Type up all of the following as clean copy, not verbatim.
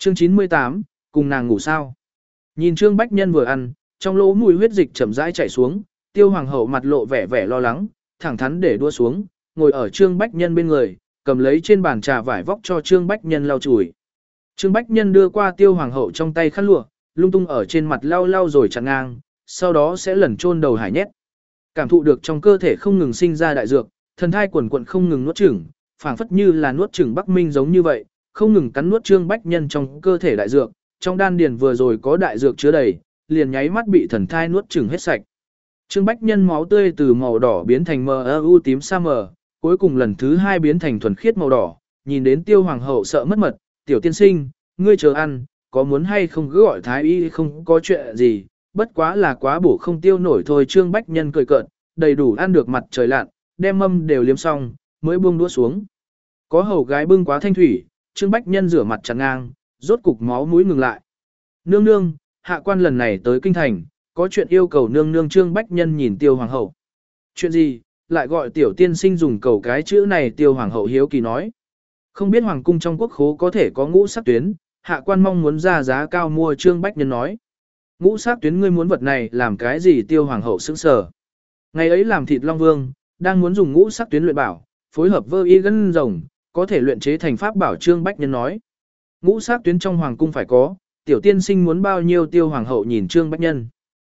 Chương 98, cùng nàng ngủ sao? Nhìn Trương Bách Nhân vừa ăn, trong lỗ mũi huyết dịch chậm rãi chảy xuống, Tiêu Hoàng hậu mặt lộ vẻ vẻ lo lắng, thẳng thắn để đua xuống, ngồi ở Trương Bách Nhân bên người, cầm lấy trên bàn trà vải vóc cho Trương Bách Nhân lau chùi. Trương Bách Nhân đưa qua Tiêu Hoàng hậu trong tay khăn lụa, lung tung ở trên mặt lau lau rồi chặn ngang, sau đó sẽ lần chôn đầu hải nhét. Cảm thụ được trong cơ thể không ngừng sinh ra đại dược, thần thai quần quận không ngừng nuốt chửng, phảng phất như là nuốt chửng Bắc Minh giống như vậy, không ngừng cắn nuốt Trương Bách Nhân trong cơ thể đại dược, trong đan điền vừa rồi có đại dược chứa đầy, liền nháy mắt bị thần thai nuốt chửng hết sạch. Trương Bách Nhân máu tươi từ màu đỏ biến thành mờ u tím sa mờ, cuối cùng lần thứ 2 biến thành thuần khiết màu đỏ, nhìn đến Tiêu Hoàng hậu sợ mất mật, "Tiểu tiên sinh, ngươi chờ ăn, có muốn hay không cứ gọi thái y, không có chuyện gì, bất quá là quá bổ không tiêu nổi thôi." Trương Bách Nhân cười cợt, đầy đủ ăn được mặt trời lặn, đem mâm đều liếm xong, mới buông đũa xuống. Có hầu gái bưng quá thanh thủy, Trương Bách Nhân rửa mặt chắn ngang, rốt cục máu mũi ngừng lại. "Nương nương, hạ quan lần này tới kinh thành, có chuyện yêu cầu nương nương." Trương Bách Nhân nhìn Tiêu Hoàng hậu. "Chuyện gì, lại gọi tiểu tiên sinh dùng cầu cái chữ này?" Tiêu Hoàng hậu hiếu kỳ nói. "Không biết hoàng cung trong quốc khố có thể có ngũ sắc tuyến, hạ quan mong muốn ra giá cao mua." Trương Bách Nhân nói. "Ngũ sắc tuyến, ngươi muốn vật này làm cái gì?" Tiêu Hoàng hậu sững sờ. Ngày ấy làm thịt Long Vương, đang muốn dùng ngũ sắc tuyến luyện bảo, phối hợp vơ y gân rồng, có thể luyện chế thành pháp bảo. Trương Bách Nhân nói. "Ngũ sắc tuyến trong hoàng cung phải có, tiểu tiên sinh muốn bao nhiêu?" Tiêu Hoàng hậu nhìn Trương Bách Nhân.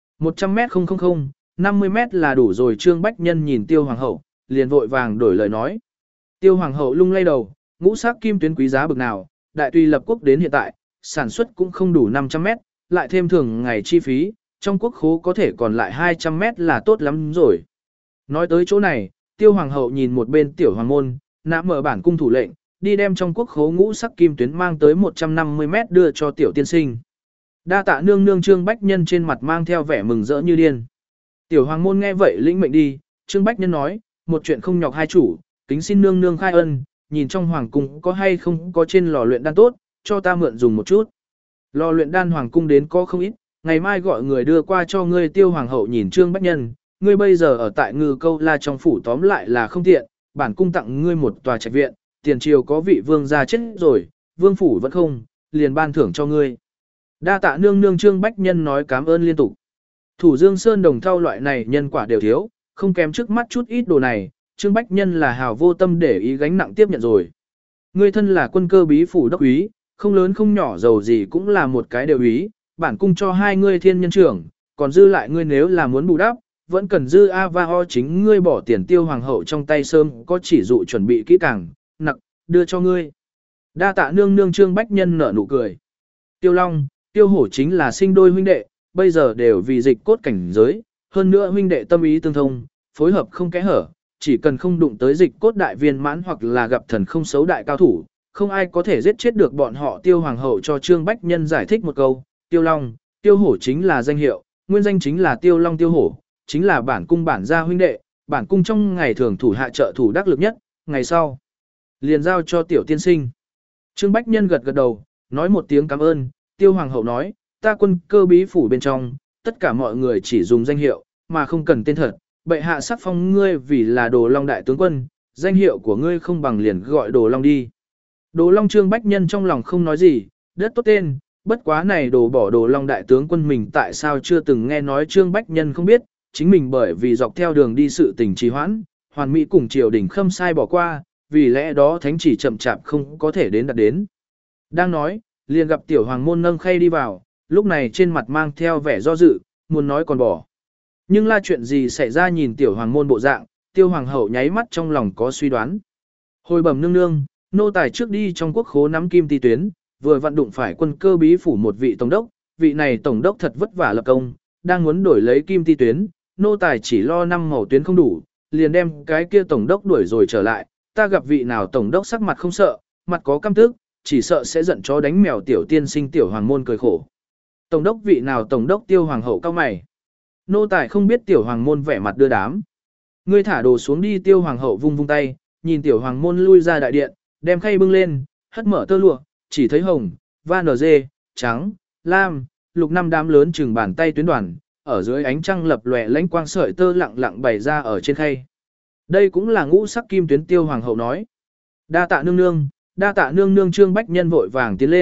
100 mét 000, 50 mét là đủ rồi. Trương Bách Nhân nhìn Tiêu Hoàng hậu, liền vội vàng đổi lời nói. Tiêu Hoàng hậu lung lay đầu, ngũ sắc kim tuyến quý giá bực nào, đại tùy lập quốc đến hiện tại, sản xuất cũng không đủ 500 mét, lại thêm thường ngày chi phí, trong quốc khố có thể còn lại 200 mét là tốt lắm rồi. Nói tới chỗ này, Tiêu Hoàng hậu nhìn một bên Tiểu Hoàng môn, nã mở bản cung thủ lệnh, đi đem trong quốc khố ngũ sắc kim tuyến mang tới 150 mét đưa cho tiểu tiên sinh. "Đa tạ nương nương." Trương Bách Nhân trên mặt mang theo vẻ mừng rỡ như điên. Tiểu Hoàng môn nghe vậy lĩnh mệnh đi. Trương Bách Nhân nói, "Một chuyện không nhọc hai chủ, kính xin nương nương khai ân, nhìn trong hoàng cung có hay không có trên lò luyện đan tốt, cho ta mượn dùng một chút." "Lò luyện đan hoàng cung đến có không ít, ngày mai gọi người đưa qua cho ngươi." Tiêu Hoàng hậu nhìn Trương Bách Nhân, "Ngươi bây giờ ở tại Ngư Câu La trong phủ, tóm lại là không tiện, bản cung tặng ngươi một tòa trạch viện, tiền triều có vị vương gia chết rồi, vương phủ vẫn không, liền ban thưởng cho ngươi." "Đa tạ nương nương." Trương Bách Nhân nói cảm ơn liên tục. Thủ Dương Sơn đồng thau loại này nhân quả đều thiếu, không kém trước mắt chút ít đồ này, Trương Bách Nhân là hào vô tâm để ý gánh nặng tiếp nhận rồi. "Ngươi thân là quân cơ bí phủ đốc úy, không lớn không nhỏ giàu gì cũng là một cái đều úy, bản cung cho hai ngươi thiên nhân trưởng, còn dư lại ngươi nếu là muốn bù đắp, vẫn cần dư a va ho chính ngươi bỏ tiền." Tiêu Hoàng hậu trong tay sớm có chỉ dụ chuẩn bị kỹ càng, "Nặc, đưa cho ngươi." "Đa tạ nương nương." Trương Bách Nhân nở nụ cười. Tiêu Long, Tiêu Hổ chính là sinh đôi huynh đệ, bây giờ đều vì dịch cốt cảnh giới, hơn nữa huynh đệ tâm ý tương thông, phối hợp không kẽ hở, chỉ cần không đụng tới dịch cốt đại viên mãn hoặc là gặp thần không xấu đại cao thủ, không ai có thể giết chết được bọn họ. Tiêu Hoàng hậu cho Trương Bách Nhân giải thích một câu, Tiêu Long, Tiêu Hổ chính là danh hiệu, nguyên danh chính là Tiêu Long Tiêu Hổ, chính là bản cung bản gia huynh đệ, bản cung trong ngày thường thủ hạ trợ thủ đắc lực nhất, ngày sau liền giao cho tiểu tiên sinh. Trương Bách Nhân gật gật đầu, nói một tiếng cảm ơn. Tiêu Hoàng hậu nói, "Ta quân cơ bí phủ bên trong, tất cả mọi người chỉ dùng danh hiệu, mà không cần tên thật. Bệ hạ sắc phong ngươi vì là Đồ Long đại tướng quân, danh hiệu của ngươi không bằng liền gọi Đồ Long đi." Đồ Long. Trương Bách Nhân trong lòng không nói gì, rất tốt tên, bất quá này đồ bỏ Đồ Long đại tướng quân mình tại sao chưa từng nghe nói. Trương Bách Nhân không biết, chính mình bởi vì dọc theo đường đi sự tình trì hoãn, hoàn mỹ cùng triều đình khâm sai bỏ qua, vì lẽ đó thánh chỉ chậm chạp không có thể đến đạt đến. Đang nói, liền gặp Tiểu Hoàng môn nâng khay đi vào, lúc này trên mặt mang theo vẻ do dự, muốn nói còn bỏ. Nhưng là chuyện gì xảy ra? Nhìn Tiểu Hoàng môn bộ dạng, Tiêu Hoàng hậu nháy mắt trong lòng có suy đoán. "Hồi bẩm nương nương, nô tài trước đi trong quốc khố nắm kim ti tuyến, vừa vặn đụng phải quân cơ bí phủ một vị tổng đốc, vị này tổng đốc thật vất vả lập công, đang muốn đổi lấy kim ti tuyến, nô tài chỉ lo 5 màu tuyến không đủ, liền đem cái kia tổng đốc đuổi rồi trở lại. Ta gặp vị nào tổng đốc sắc mặt không sợ, mặt có căm tức, chỉ sợ sẽ giận chó đánh mèo." Tiểu tiên sinh. Tiểu Hoàng môn cười khổ. "Tổng đốc vị nào tổng đốc?" Tiêu Hoàng hậu cau mày. "Nô tài không biết." Tiểu Hoàng môn vẻ mặt đưa đám. "Ngươi thả đồ xuống đi." Tiêu Hoàng hậu vung vung tay, nhìn Tiểu Hoàng môn lui ra đại điện, đem khay bưng lên, hất mở tơ lụa, chỉ thấy hồng, van dê, trắng, lam, lục năm đám lớn chừng bàn tay tuyến đoàn, ở dưới ánh trăng lập lòe lãnh quang sợi tơ lặng lặng bày ra ở trên khay. "Đây cũng là ngũ sắc kim tuyến." Tiêu Hoàng hậu nói. "Đa tạ nương nương, đa tạ nương nương." Trương Bách Nhân vội vàng tiến lên,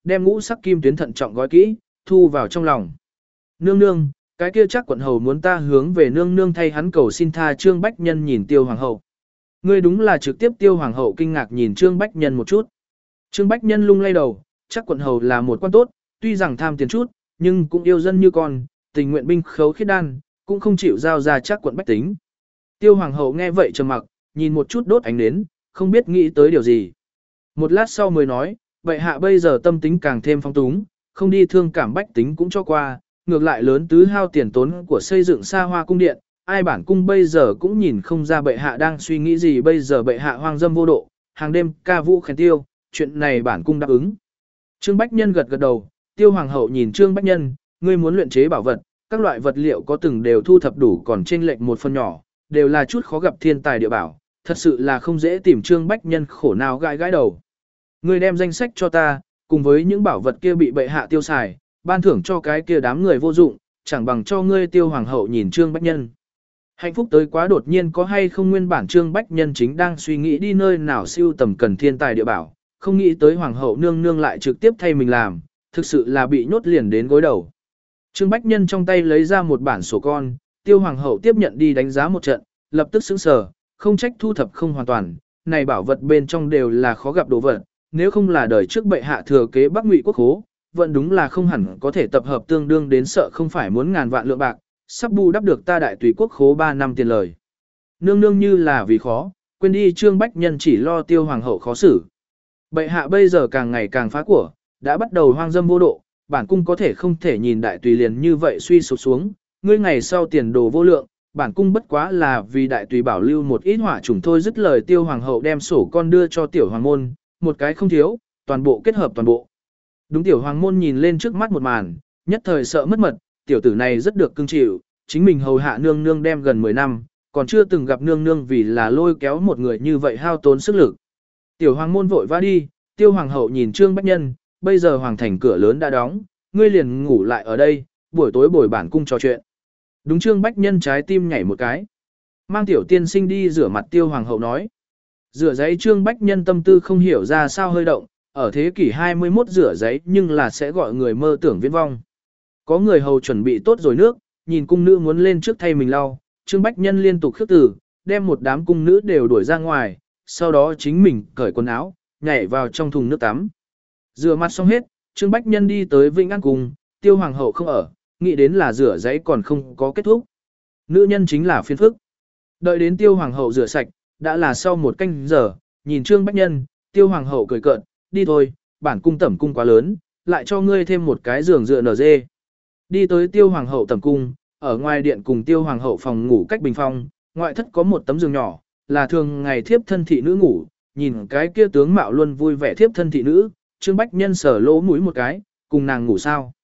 đem ngũ sắc kim tuyến thận trọng gói kỹ, thu vào trong lòng. Nương nương, cái kia chắc quận hầu muốn ta hướng về nương nương thay hắn cầu xin tha. Trương Bách Nhân nhìn Tiêu Hoàng hậu. Ngươi đúng là trực tiếp. Tiêu Hoàng hậu kinh ngạc nhìn Trương Bách Nhân một chút. Trương Bách Nhân lung lay đầu, chắc quận hầu là một quan tốt, tuy rằng tham tiền chút, nhưng cũng yêu dân như con, tình nguyện binh khấu khiết đan, cũng không chịu giao ra chắc quận bách tính. Tiêu Hoàng hậu nghe vậy trầm mặc, nhìn một chút đốt ánh nến, không biết nghĩ tới điều gì. Một lát sau mới nói, bệ hạ bây giờ tâm tính càng thêm phong túng, không đi thương cảm bách tính cũng cho qua, ngược lại lớn tứ hao tiền tốn của xây dựng xa hoa cung điện, ai bản cung bây giờ cũng nhìn không ra bệ hạ đang suy nghĩ gì. Bây giờ bệ hạ hoang dâm vô độ, hàng đêm ca vũ khen tiêu, chuyện này bản cung đáp ứng. Trương Bách Nhân gật gật đầu. Tiêu Hoàng hậu nhìn Trương Bách Nhân, ngươi muốn luyện chế bảo vật, các loại vật liệu có từng đều thu thập đủ, còn chênh lệch một phần nhỏ, đều là chút khó gặp thiên tài địa bảo, thật sự là không dễ tìm. Trương Bách Nhân khổ nào gãi gãi đầu. Ngươi đem danh sách cho ta, cùng với những bảo vật kia bị bệ hạ tiêu xài, ban thưởng cho cái kia đám người vô dụng, chẳng bằng cho ngươi. Tiêu Hoàng hậu nhìn Trương Bách Nhân. Hạnh phúc tới quá đột nhiên có hay không. Nguyên bản Trương Bách Nhân chính đang suy nghĩ đi nơi nào siêu tầm cần thiên tài địa bảo, không nghĩ tới Hoàng hậu nương nương lại trực tiếp thay mình làm, thực sự là bị nhốt liền đến gối đầu. Trương Bách Nhân trong tay lấy ra một bản sổ con, Tiêu Hoàng hậu tiếp nhận đi đánh giá một trận, lập tức sững sờ, không trách thu thập không hoàn toàn, này bảo vật bên trong đều là khó gặp đồ vật, nếu không là đời trước bệ hạ thừa kế Bắc Ngụy quốc khố, vẫn đúng là không hẳn có thể tập hợp tương đương đến sợ không phải muốn ngàn vạn lượng bạc, sắp bù đắp được ta đại tùy quốc khố 3 năm tiền lời. Nương nương như là vì khó, quên đi. Trương Bách Nhân chỉ lo Tiêu Hoàng hậu khó xử. Bệ hạ bây giờ càng ngày càng phá của, đã bắt đầu hoang dâm vô độ, bản cung có thể không thể nhìn đại tùy liền như vậy suy sụp xuống, ngươi ngày sau tiền đồ vô lượng, bản cung bất quá là vì đại tùy bảo lưu một ít hỏa chủng thôi. Dứt lời Tiêu Hoàng hậu đem sổ con đưa cho Tiểu Hoàng môn, một cái không thiếu, toàn bộ kết hợp toàn bộ. Đúng. Tiểu Hoàng môn nhìn lên trước mắt một màn, nhất thời sợ mất mật, tiểu tử này rất được cưng chịu, chính mình hầu hạ nương nương đem gần 10 năm, còn chưa từng gặp nương nương vì là lôi kéo một người như vậy hao tốn sức lực. Tiểu Hoàng môn vội vã đi. Tiêu Hoàng hậu nhìn Trương Bách Nhân, bây giờ hoàng thành cửa lớn đã đóng, ngươi liền ngủ lại ở đây, buổi tối bồi bản cung trò chuyện. Đúng. Trương Bách Nhân trái tim nhảy một cái. Mang tiểu tiên sinh đi rửa mặt. Tiêu Hoàng hậu nói. Rửa giấy. Trương Bách Nhân tâm tư không hiểu ra sao hơi động, ở thế kỷ 21 rửa giấy nhưng là sẽ gọi người mơ tưởng viễn vong. Có người hầu chuẩn bị tốt rồi nước, nhìn cung nữ muốn lên trước thay mình lau, Trương Bách Nhân liên tục khước từ, đem một đám cung nữ đều đuổi ra ngoài, sau đó chính mình cởi quần áo, nhảy vào trong thùng nước tắm. Rửa mặt xong hết, Trương Bách Nhân đi tới Vĩnh An Cung, Tiêu Hoàng hậu không ở, nghĩ đến là rửa giấy còn không có kết thúc. Nữ nhân chính là phiền phức. Đợi đến Tiêu Hoàng hậu rửa sạch, đã là sau một canh giờ, nhìn Trương Bách Nhân, Tiêu Hoàng hậu cười cợt, đi thôi, bản cung tẩm cung quá lớn, lại cho ngươi thêm một cái giường dựa nở dê. Đi tới Tiêu Hoàng hậu tẩm cung, ở ngoài điện cùng Tiêu Hoàng hậu phòng ngủ cách bình phong, ngoại thất có một tấm giường nhỏ, là thường ngày thiếp thân thị nữ ngủ, nhìn cái kia tướng mạo luôn vui vẻ thiếp thân thị nữ, Trương Bách Nhân sở lỗ mũi một cái, cùng nàng ngủ sao.